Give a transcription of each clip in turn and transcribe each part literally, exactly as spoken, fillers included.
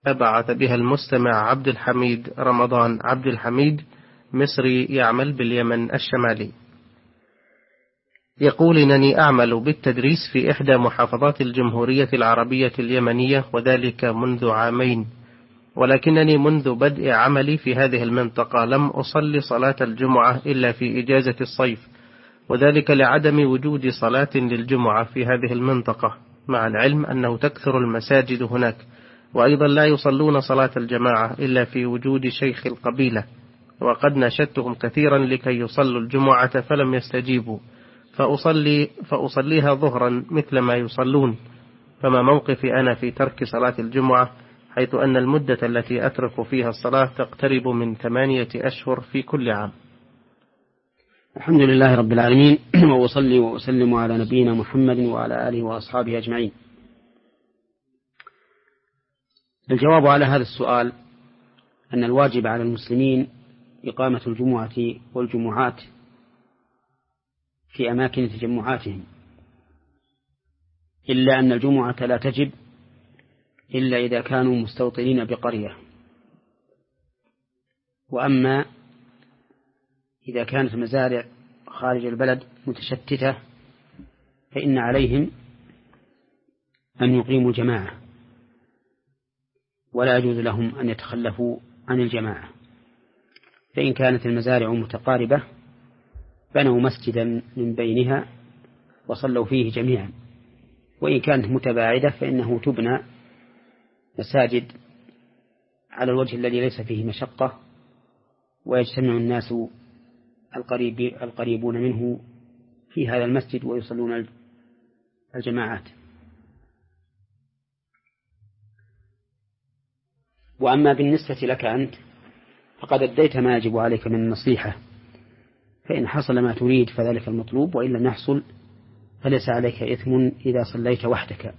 بعث بها المستمع عبد الحميد رمضان عبد الحميد، مصري يعمل باليمن الشمالي. يقول: إنني أعمل بالتدريس في إحدى محافظات الجمهورية العربية اليمنية، وذلك منذ عامين، ولكنني منذ بدء عملي في هذه المنطقة لم أصلي صلاة الجمعة إلا في إجازة الصيف، وذلك لعدم وجود صلاة للجمعة في هذه المنطقة، مع العلم أنه تكثر المساجد هناك، وأيضا لا يصلون صلاة الجماعة إلا في وجود شيخ القبيلة، وقد ناشدتهم كثيرا لكي يصلوا الجمعة فلم يستجيبوا، فأصلي فأصليها ظهرا مثل ما يصلون، فما موقفي أنا في ترك صلاة الجمعة، حيث أن المدة التي أترك فيها الصلاة تقترب من ثمانية أشهر في كل عام؟ الحمد لله رب العالمين، وأصلي وأسلم على نبينا محمد وعلى آله وأصحابه أجمعين. الجواب على هذا السؤال أن الواجب على المسلمين إقامة الجمعة والجمعات في أماكن تجمعاتهم، إلا أن الجمعة لا تجب إلا إذا كانوا مستوطنين بقرية، وأما إذا كانت مزارع خارج البلد متشتتة فإن عليهم أن يقيموا جماعة، ولا يجوز لهم أن يتخلفوا عن الجماعة. فإن كانت المزارع متقاربة بنوا مسجدا من بينها وصلوا فيه جميعا، وإن كانت متباعدة فإنه تبنى مساجد على الوجه الذي ليس فيه مشقة، ويجتمع الناس القريب القريبون منه في هذا المسجد ويصلون الجماعات. وأما بالنسبة لك أنت فقد أديت ما يجب عليك من النصيحة، فإن حصل ما تريد فذلك المطلوب، وإن لم يحصل فليس عليك إثم إذا صليت وحدك،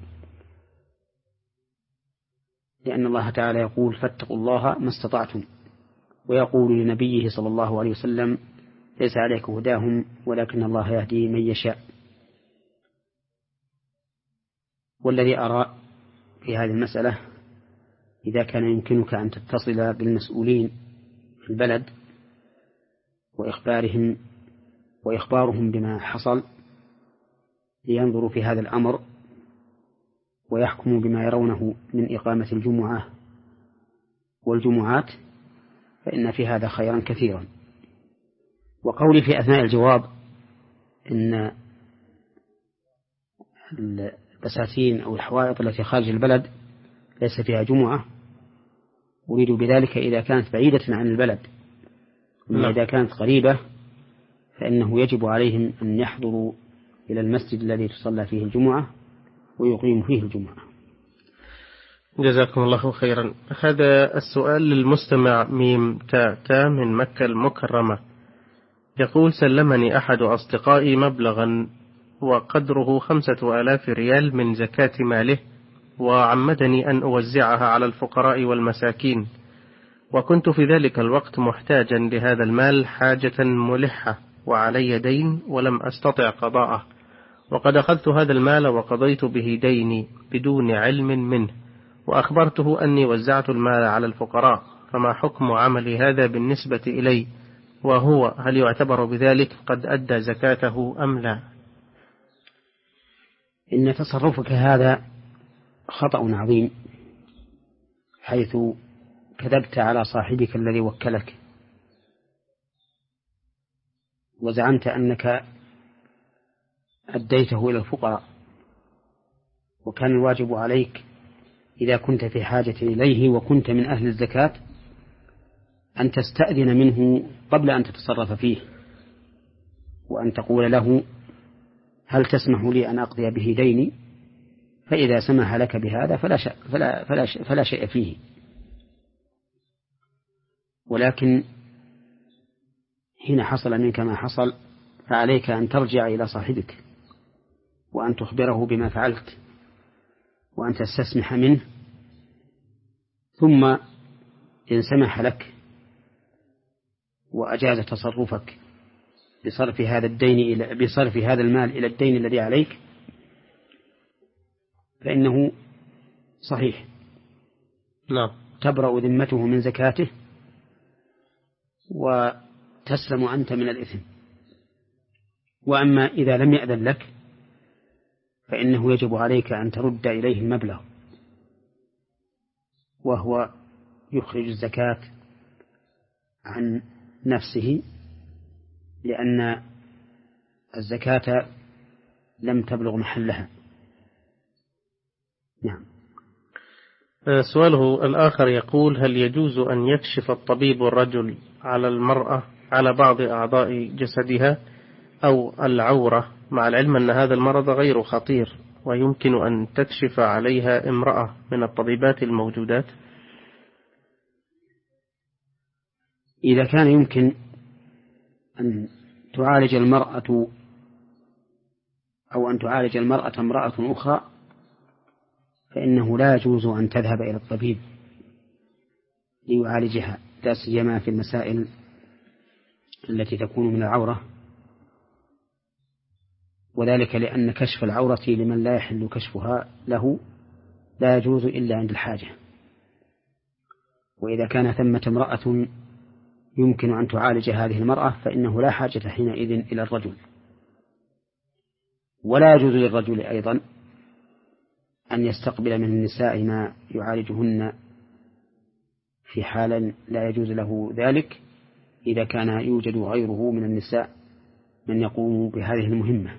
لأن الله تعالى يقول: فاتقوا الله ما استطعتم، ويقول لنبيه صلى الله عليه وسلم: ليس عليك هداهم ولكن الله يهدي من يشاء. والذي أرى في هذه المسألة إذا كان يمكنك أن تتصل بالمسؤولين في البلد وإخبارهم وإخبارهم بما حصل لينظروا في هذا الأمر ويحكموا بما يرونه من إقامة الجمعة والجمعات، فإن في هذا خيرا كثيرا. وقولي في أثناء الجواب إن البساتين أو الحوائط التي خارج البلد ليس فيها جمعة، أريد بذلك إذا كانت بعيدة عن البلد، أما إذا كانت قريبة فإنه يجب عليهم أن يحضروا إلى المسجد الذي تصلى فيه الجمعة ويقيموا فيه الجمعة. جزاكم الله خيرا. هذا السؤال للمستمع ميم تا تا من مكة المكرمة، يقول: سلمني أحد أصدقائي مبلغا وقدره خمسة آلاف ريال من زكاة ماله، وعمدني أن أوزعها على الفقراء والمساكين، وكنت في ذلك الوقت محتاجا لهذا المال حاجة ملحة، وعلي دين ولم أستطع قضاءه، وقد أخذت هذا المال وقضيت به ديني بدون علم منه، وأخبرته أني وزعت المال على الفقراء، فما حكم عملي هذا بالنسبة إلي؟ وهو هل يعتبر بذلك قد أدى زكاته أم لا؟ إن تصرفك هذا خطأ عظيم، حيث كذبت على صاحبك الذي وكلك وزعمت أنك أديته إلى الفقراء، وكان الواجب عليك إذا كنت في حاجة إليه وكنت من أهل الزكاة أن تستأذن منه قبل أن تتصرف فيه، وأن تقول له: هل تسمح لي أن أقضي به ديني؟ فإذا سمح لك بهذا فلا شيء, فلا فلا شيء, فلا شيء فيه. ولكن حين حصل منك ما حصل فعليك أن ترجع إلى صاحبك وأن تخبره بما فعلت وأن تستسمح منه، ثم إن سمح لك وأجاز تصرفك بصرف هذا الدين إلى بصرف هذا المال إلى الدين الذي عليك فإنه صحيح، نعم. تبرأ ذمته من زكاته وتسلم أنت من الإثم. وأما إذا لم يأذن لك فإنه يجب عليك أن ترد إليه المبلغ، وهو يخرج الزكاة عن نفسه، لأن الزكاة لم تبلغ محلها. نعم. سؤاله الآخر يقول: هل يجوز أن يكشف الطبيب الرجل على المرأة على بعض أعضاء جسدها أو العورة، مع العلم أن هذا المرض غير خطير ويمكن أن تكشف عليها امرأة من الطبيبات الموجودات؟ إذا كان يمكن أن تعالج المرأة أو أن تعالج المرأة امرأة أخرى فإنه لا يجوز أن تذهب إلى الطبيب ليعالجها، لا سيما في المسائل التي تكون من العورة، وذلك لأن كشف العورة لمن لا يحل كشفها له لا يجوز إلا عند الحاجة. وإذا كان ثمة امرأة يمكن أن تعالج هذه المرأة فإنه لا حاجة حينئذ إلى الرجل. ولا يجوز للرجل أيضا أن يستقبل من النساء ما يعالجهن في حال لا يجوز له ذلك إذا كان يوجد غيره من النساء من يقوم بهذه المهمة.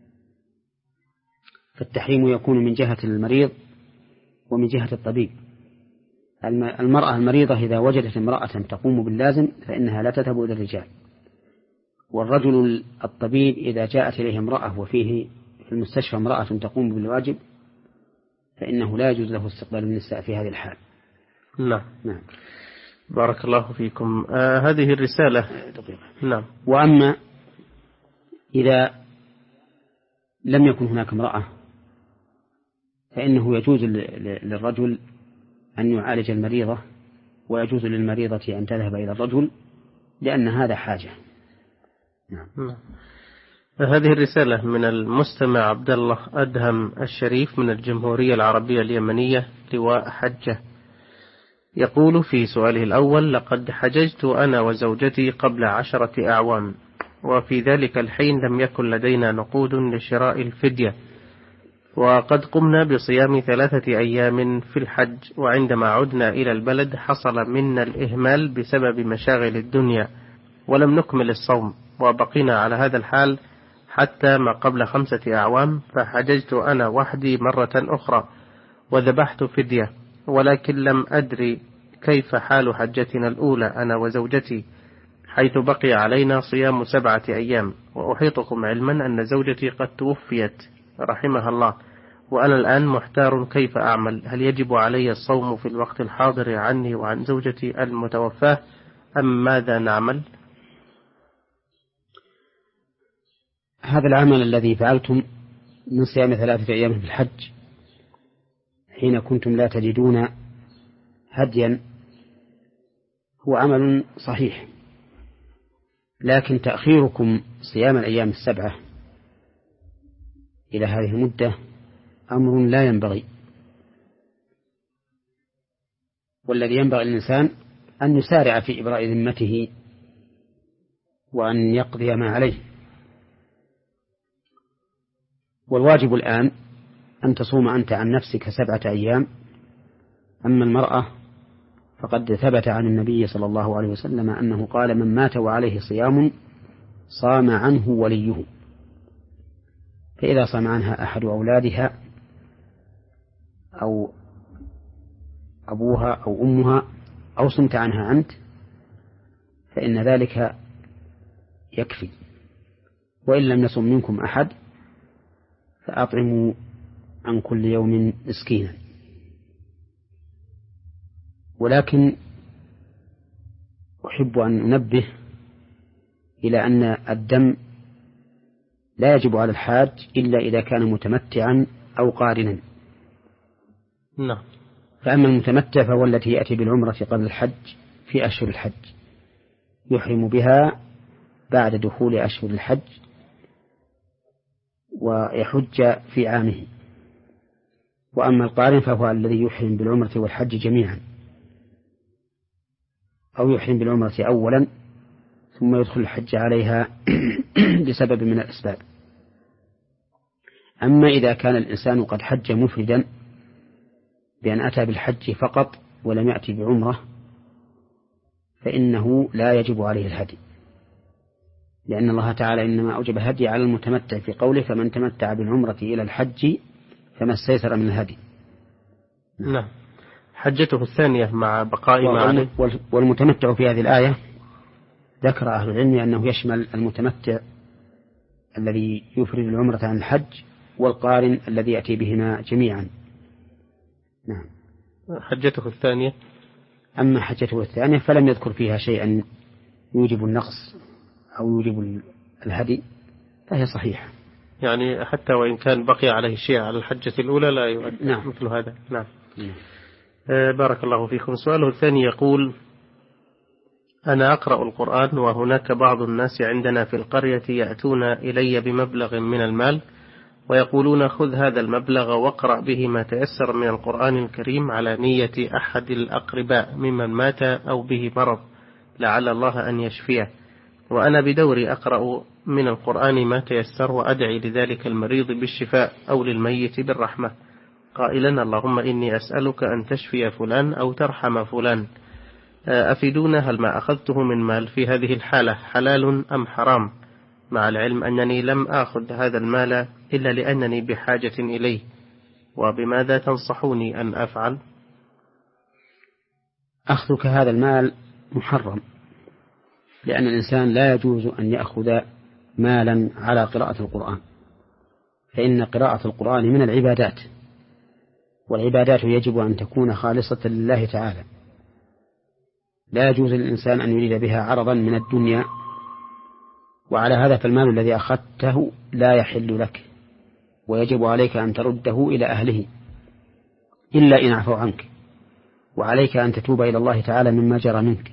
فالتحريم يكون من جهة المريض ومن جهة الطبيب. المرأة المريضة إذا وجدت امرأة تقوم باللازم فإنها لا تذهب إلى الرجال، والرجل الطبيب إذا جاءت إليه امرأة وفيه في المستشفى امرأة تقوم بالواجب فإنه لا يجوز له استقبال النساء في هذه الحال. نعم. نعم. بارك الله فيكم. آه هذه الرسالة دقيقة. نعم. وأما إذا لم يكن هناك امرأة فإنه يجوز للرجل أن يعالج المريضة، ويجوز للمريضة أن تذهب إلى الرجل لأن هذا حاجة. نعم. نعم. هذه الرسالة من المستمع عبد الله أدهم الشريف من الجمهورية العربية اليمنية لواء حجة، يقول في سؤاله الأول: لقد حججت أنا وزوجتي قبل عشرة أعوام، وفي ذلك الحين لم يكن لدينا نقود لشراء الفدية، وقد قمنا بصيام ثلاثة أيام في الحج، وعندما عدنا إلى البلد حصل منا الإهمال بسبب مشاغل الدنيا ولم نكمل الصوم، وبقينا على هذا الحال حتى ما قبل خمسة أعوام، فحججت أنا وحدي مرة أخرى وذبحت فدية، ولكن لم أدري كيف حال حجتنا الأولى أنا وزوجتي، حيث بقي علينا صيام سبعة أيام، وأحيطكم علما أن زوجتي قد توفيت رحمها الله، وأنا الآن محتار كيف أعمل، هل يجب علي الصوم في الوقت الحاضر عني وعن زوجتي المتوفاة أم ماذا نعمل؟ هذا العمل الذي فعلتم من صيام ثلاثة أيام في الحج حين كنتم لا تجدون هديا هو عمل صحيح، لكن تأخيركم صيام الأيام السبعة إلى هذه المدة أمر لا ينبغي، والذي ينبغي الإنسان أن يسارع في إبراء ذمته وأن يقضي ما عليه. والواجب الآن أن تصوم أنت عن نفسك سبعة أيام، أما المرأة فقد ثبت عن النبي صلى الله عليه وسلم أنه قال: من مات وعليه صيام صام عنه وليه. فإذا صام عنها أحد أولادها أو أبوها أو أمها أو صمت عنها أنت فإن ذلك يكفي، وإن لم يصم منكم أحد فأطعموا عن كل يوم مسكينا. ولكن أحب أن أنبه إلى أن الدم لا يجب على الحاج إلا إذا كان متمتعا أو قارنا. نعم. فأما المتمتع فهو التي يأتي بالعمرة قبل الحج في أشهر الحج، يحرم بها بعد دخول أشهر الحج ويحج في عامه. وأما القارن فهو الذي يحرم بالعمرة والحج جميعا أو يحرم بالعمرة أولا ثم يدخل الحج عليها لسبب من الأسباب. أما إذا كان الإنسان قد حج مفردا بأن أتى بالحج فقط ولم يأتي بعمرة فإنه لا يجب عليه الهدي، لأن الله تعالى إنما أوجب الهدي على المتمتع في قوله فمن تمتع بالعمرة إلى الحج فما استيسر من الهدي. نعم. حجته الثانية مع بقاء معه. والمتمتع في هذه الآية ذكر أهل العلم أنه يشمل المتمتع الذي يفرد العمرة عن الحج والقارن الذي يأتي بهما جميعا. نعم. حجته الثانية. أما حجته الثانية فلم يذكر فيها شيئا يوجب النقص أو يوجب الهدي فهي صحيحة. يعني حتى وإن كان بقي عليه شيء على الحجة الأولى لا يؤدي. نعم. مثل هذا. نعم. نعم. آه بارك الله فيكم. سؤاله الثاني يقول: أنا أقرأ القرآن وهناك بعض الناس عندنا في القرية يأتون إلي بمبلغ من المال ويقولون خذ هذا المبلغ واقرأ به ما تيسر من القرآن الكريم على نية أحد الأقرباء ممن مات أو به مرض لعل الله أن يشفيه، وأنا بدوري أقرأ من القرآن ما تيسر وأدعي لذلك المريض بالشفاء أو للميت بالرحمة قائلا اللهم إني أسألك أن تشفي فلان أو ترحم فلان، أفيدونا هل ما أخذته من مال في هذه الحالة حلال أم حرام، مع العلم أنني لم آخذ هذا المال إلا لأنني بحاجة إليه، وبماذا تنصحوني أن أفعل؟ أخذك هذا المال محرم، لأن الإنسان لا يجوز أن يأخذ مالا على قراءة القرآن، فإن قراءة القرآن من العبادات، والعبادات يجب أن تكون خالصة لله تعالى، لا يجوز للإنسان أن يريد بها عرضا من الدنيا، وعلى هذا فالمال الذي أخذته لا يحل لك، ويجب عليك أن ترده إلى أهله إلا إن عفوا عنك، وعليك أن تتوب إلى الله تعالى مما جرى منك.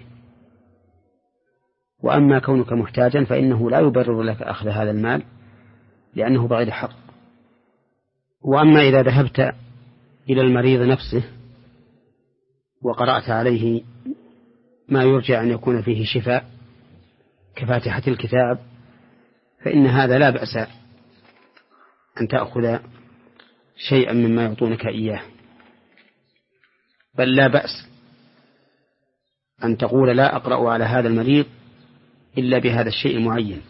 وأما كونك محتاجا فإنه لا يبرر لك أخذ هذا المال لأنه بغير حق. وأما إذا ذهبت إلى المريض نفسه وقرأت عليه ما يرجى أن يكون فيه شفاء كفاتحة الكتاب فإن هذا لا بأس أن تأخذ شيئا مما يعطونك إياه، بل لا بأس أن تقول لا أقرأ على هذا المريض إلا بهذا الشيء المعين،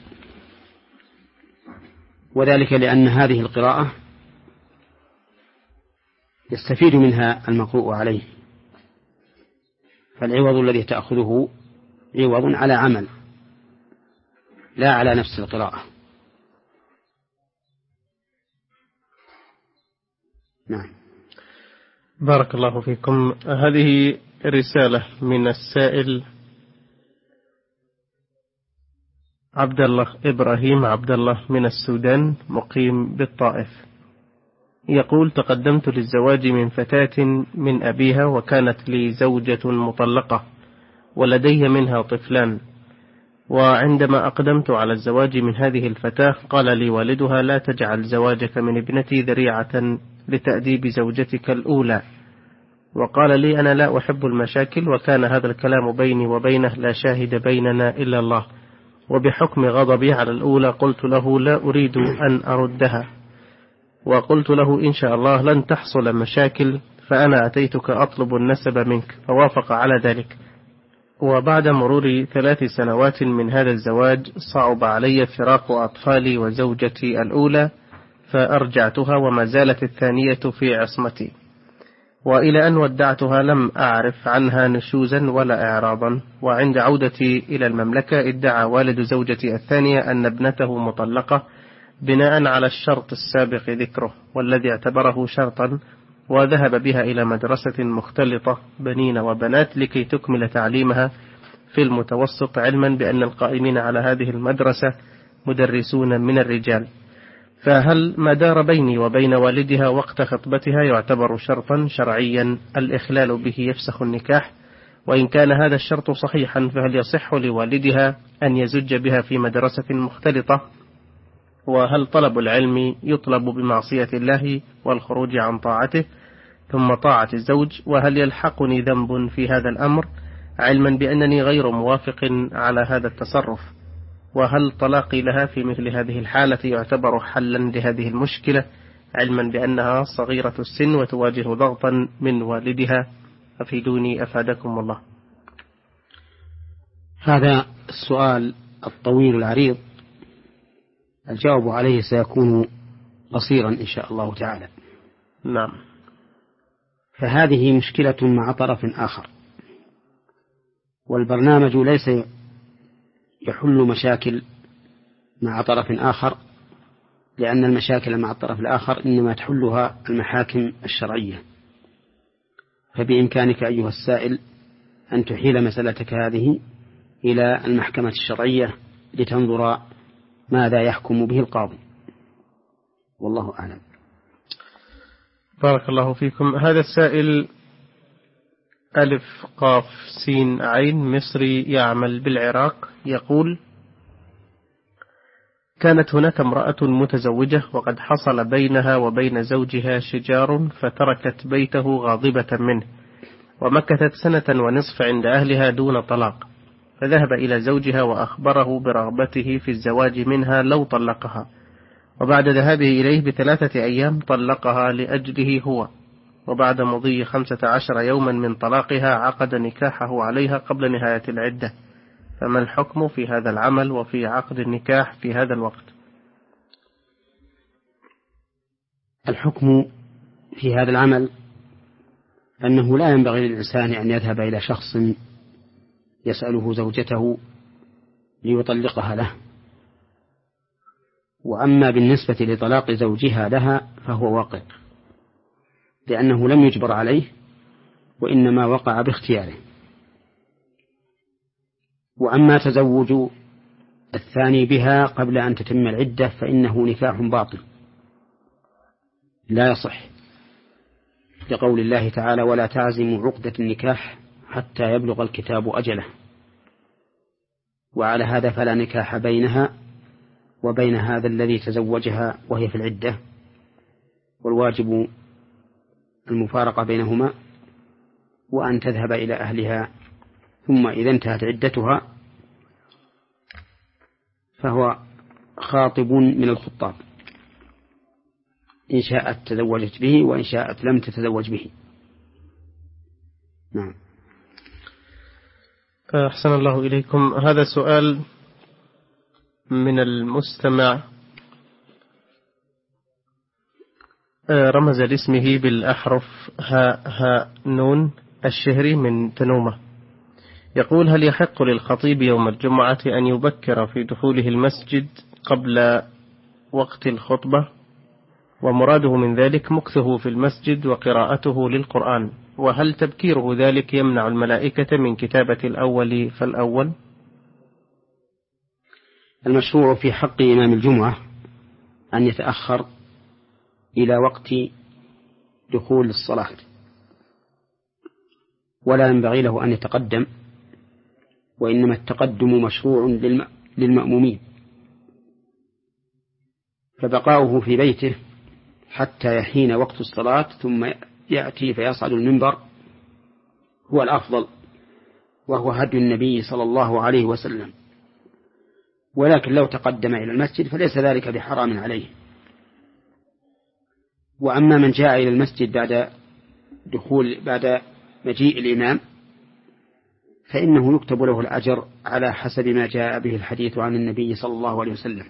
وذلك لأن هذه القراءة يستفيد منها المقروء عليه، فالعوض الذي تأخذه عوض على عمل لا على نفس القراءة. نعم. بارك الله فيكم. هذه رسالة من السائل عبد الله إبراهيم عبد الله من السودان مقيم بالطائف، يقول: تقدمت للزواج من فتاة من أبيها وكانت لي زوجة مطلقة ولدي منها طفلان، وعندما أقدمت على الزواج من هذه الفتاة قال لي والدها لا تجعل زواجك من ابنتي ذريعة لتأديب زوجتك الأولى، وقال لي أنا لا أحب المشاكل، وكان هذا الكلام بيني وبينه لا شاهد بيننا إلا الله، وبحكم غضبي على الأولى قلت له لا أريد أن أردها، وقلت له إن شاء الله لن تحصل مشاكل، فأنا أتيتك أطلب النسب منك فوافق على ذلك، وبعد مرور ثلاث سنوات من هذا الزواج صعب علي فراق أطفالي وزوجتي الأولى فأرجعتها وما زالت الثانية في عصمتي، وإلى أن ودعتها لم أعرف عنها نشوزا ولا إعراضا، وعند عودتي إلى المملكة ادعى والد زوجتي الثانية أن ابنته مطلقة بناء على الشرط السابق ذكره والذي اعتبره شرطا، وذهب بها إلى مدرسة مختلطة بنين وبنات لكي تكمل تعليمها في المتوسط، علما بأن القائمين على هذه المدرسة مدرسون من الرجال، فهل ما دار بيني وبين والدها وقت خطبتها يعتبر شرطا شرعيا الإخلال به يفسخ النكاح؟ وإن كان هذا الشرط صحيحا فهل يصح لوالدها أن يزج بها في مدرسة مختلطة؟ وهل طلب العلم يطلب بمعصية الله والخروج عن طاعته ثم طاعة الزوج؟ وهل يلحقني ذنب في هذا الأمر علما بأنني غير موافق على هذا التصرف، وهل طلاقي لها في مثل هذه الحالة يعتبر حلا لهذه المشكلة، علما بأنها صغيرة السن وتواجه ضغطا من والدها؟ أفيدوني أفادكم الله. هذا السؤال الطويل العريض الجواب عليه سيكون قصيرا إن شاء الله تعالى. نعم. فهذه مشكلة مع طرف آخر، والبرنامج ليس يحل مشاكل مع طرف آخر، لأن المشاكل مع الطرف الآخر إنما تحلها المحاكم الشرعية. فبإمكانك أيها السائل أن تحيل مسألتك هذه إلى المحكمة الشرعية لتنظر ماذا يحكم به القاضي، والله أعلم. بارك الله فيكم. هذا السائل ألف قاف سين عين مصري يعمل بالعراق يقول: كانت هناك امرأة متزوجة وقد حصل بينها وبين زوجها شجار، فتركت بيته غاضبة منه، ومكثت سنة ونصف عند أهلها دون طلاق، فذهب إلى زوجها وأخبره برغبته في الزواج منها لو طلقها، وبعد ذهابه إليه بثلاثة أيام طلقها لأجله هو، وبعد مضي خمسة عشر يوما من طلاقها عقد نكاحه عليها قبل نهاية العدة، فما الحكم في هذا العمل وفي عقد النكاح في هذا الوقت؟ الحكم في هذا العمل أنه لا ينبغي للإنسان أن يذهب إلى شخص يسأله زوجته ليطلقها له، وأما بالنسبة لطلاق زوجها لها فهو واقع، لأنه لم يجبر عليه وإنما وقع باختياره. وأما تزوج الثاني بها قبل أن تتم العدة فإنه نكاح باطل لا يصح، لقول الله تعالى: ولا تعزموا عقدة النكاح حتى يبلغ الكتاب أجله. وعلى هذا فلا نكاح بينها وبين هذا الذي تزوجها وهي في العدة، والواجب المفارقة بينهما، وأن تذهب إلى أهلها، ثم إذا انتهت عدتها فهو خاطب من الخطاب، إن شاءت تزوجت به وإن شاءت لم تتزوج به. نعم. أحسن الله إليكم. هذا سؤال من المستمع رمز لاسمه بالأحرف هاء هاء نون الشهري من تنومة، يقول: هل يحق للخطيب يوم الجمعة أن يبكر في دخوله المسجد قبل وقت الخطبة، ومراده من ذلك مكثه في المسجد وقراءته للقرآن، وهل تبكيره ذلك يمنع الملائكة من كتابة الأول فالأول؟ المشروع في حق إمام الجمعة أن يتأخر إلى وقت دخول الصلاة، ولا ينبغي له أن يتقدم، وإنما التقدم مشروع للمأمومين، فبقاؤه في بيته حتى يحين وقت الصلاة ثم يأتي فيصعد المنبر هو الأفضل، وهو هدي النبي صلى الله عليه وسلم. ولكن لو تقدم إلى المسجد فليس ذلك بحرام عليه. وأما من جاء إلى المسجد بعد دخول بعد مجيء الإمام فإنه يكتب له الأجر على حسب ما جاء به الحديث عن النبي صلى الله عليه وسلم،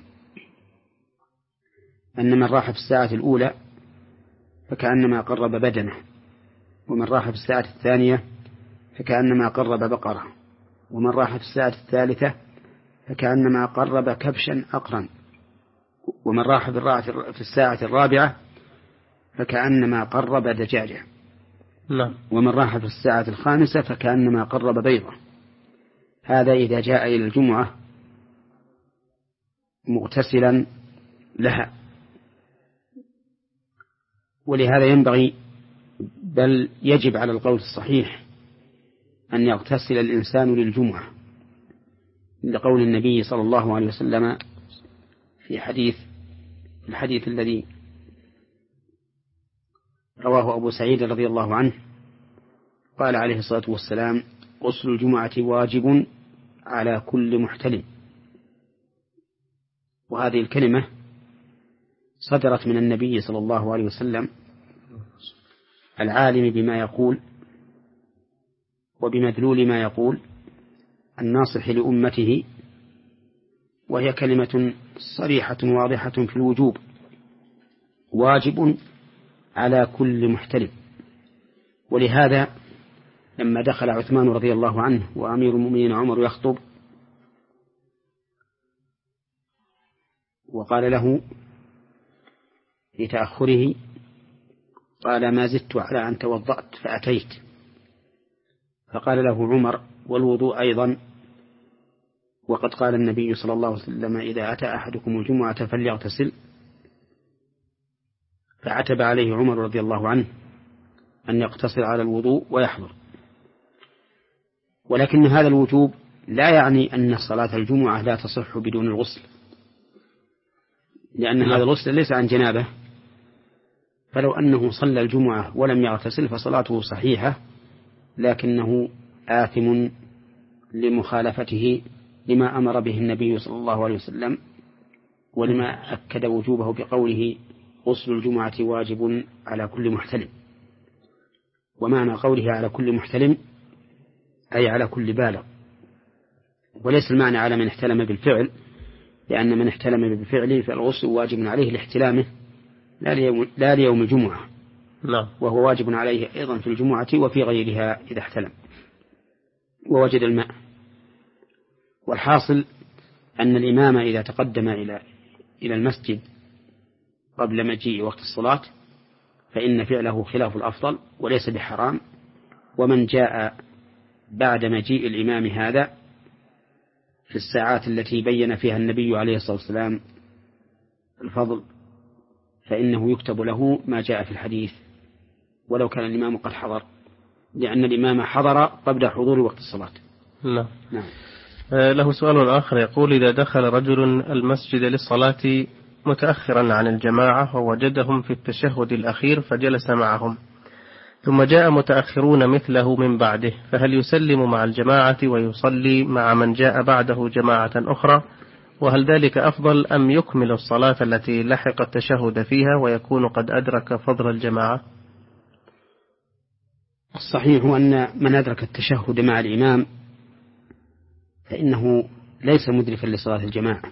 أن من راح في الساعة الأولى فكأنما قرب بدنه، ومن راح في الساعة الثانية فكأنما قرب بقرة، ومن راح في الساعة الثالثة فكأنما قرب كبشا أقرا، ومن راح في الساعة الرابعة فكأنما قرب دجاجة، لا. ومن راح في الساعة الخامسة فكأنما قرب بيضة. هذا إذا جاء إلى الجمعة مغتسلا لها. ولهذا ينبغي بل يجب على القول الصحيح أن يغتسل الإنسان للجمعة، لقول النبي صلى الله عليه وسلم في حديث الحديث الذي رواه أبو سعيد رضي الله عنه، قال عليه الصلاة والسلام: غسل الجمعة واجب على كل محتلم. وهذه الكلمة صدرت من النبي صلى الله عليه وسلم العالم بما يقول وبمدلول ما يقول الناصح لأمته، وهي كلمة صريحة واضحة في الوجوب، واجب على كل محتلم. ولهذا لما دخل عثمان رضي الله عنه وأمير المؤمنين عمر يخطب وقال له لتأخره، قال ما زدت على أن توضأت فأتيت، فقال له عمر والوضوء أيضا، وقد قال النبي صلى الله عليه وسلم إذا أتى أحدكم الجمعة فليغتسل. فعتب عليه عمر رضي الله عنه أن يقتصر على الوضوء ويحضر. ولكن هذا الوجوب لا يعني أن صلاة الجمعة لا تصح بدون الغسل، لأن هذا الغسل ليس عن جنابه، فلو أنه صلى الجمعة ولم يغتسل فصلاته صحيحة، لكنه آثم لمخالفته لما أمر به النبي صلى الله عليه وسلم، ولما أكد وجوبه بقوله غسل الجمعة واجب على كل محتلم. ومعنى قوله على كل محتلم أي على كل بالغ، وليس المعنى على من احتلم بالفعل، لأن من احتلم بالفعل فالغسل واجب عليه لاحتلامه لا ليوم, لا ليوم الجمعة، لا. وهو واجب عليه أيضا في الجمعة وفي غيرها إذا احتلم ووجد الماء. والحاصل أن الإمام إذا تقدم إلى إلى المسجد قبل مجيء وقت الصلاة فإن فعله خلاف الأفضل وليس بحرام. ومن جاء بعد مجيء الإمام هذا في الساعات التي بين فيها النبي عليه الصلاة والسلام الفضل فإنه يكتب له ما جاء في الحديث ولو كان الإمام قد حضر، لأن الإمام حضر قبل حضور وقت الصلاة. لا. نعم. له سؤال آخر يقول: إذا دخل رجل المسجد للصلاة متأخرا عن الجماعة ووجدهم في التشهد الأخير فجلس معهم، ثم جاء متأخرون مثله من بعده، فهل يسلم مع الجماعة ويصلي مع من جاء بعده جماعة أخرى؟ وهل ذلك أفضل أم يكمل الصلاة التي لحق التشهد فيها ويكون قد أدرك فضل الجماعة؟ الصحيح أن من أدرك التشهد مع الإمام فإنه ليس مدركا لصلاة الجماعة،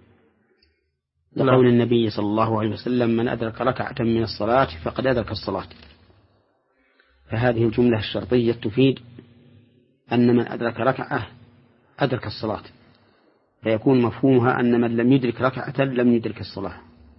لقول النبي صلى الله عليه وسلم من أدرك ركعة من الصلاة فقد أدرك الصلاة. فهذه الجملة الشرطية تفيد أن من أدرك ركعة أدرك الصلاة، فيكون مفهومها أن من لم يدرك ركعة لم يدرك الصلاة.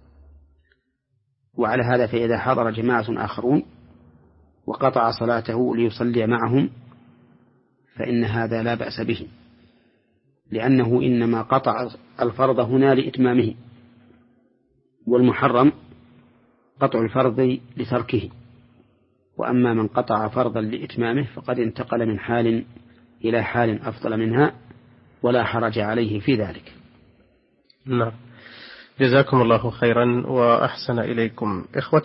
وعلى هذا فإذا حضر جماعة آخرون وقطع صلاته ليصلي معهم فإن هذا لا بأس به، لأنه إنما قطع الفرض هنا لإتمامه، والمحرم قطع الفرض لتركه. وأما من قطع فرضا لإتمامه فقد انتقل من حال إلى حال أفضل منها ولا حرج عليه في ذلك. نعم. جزاكم الله خيرا وأحسن إليكم. إخوة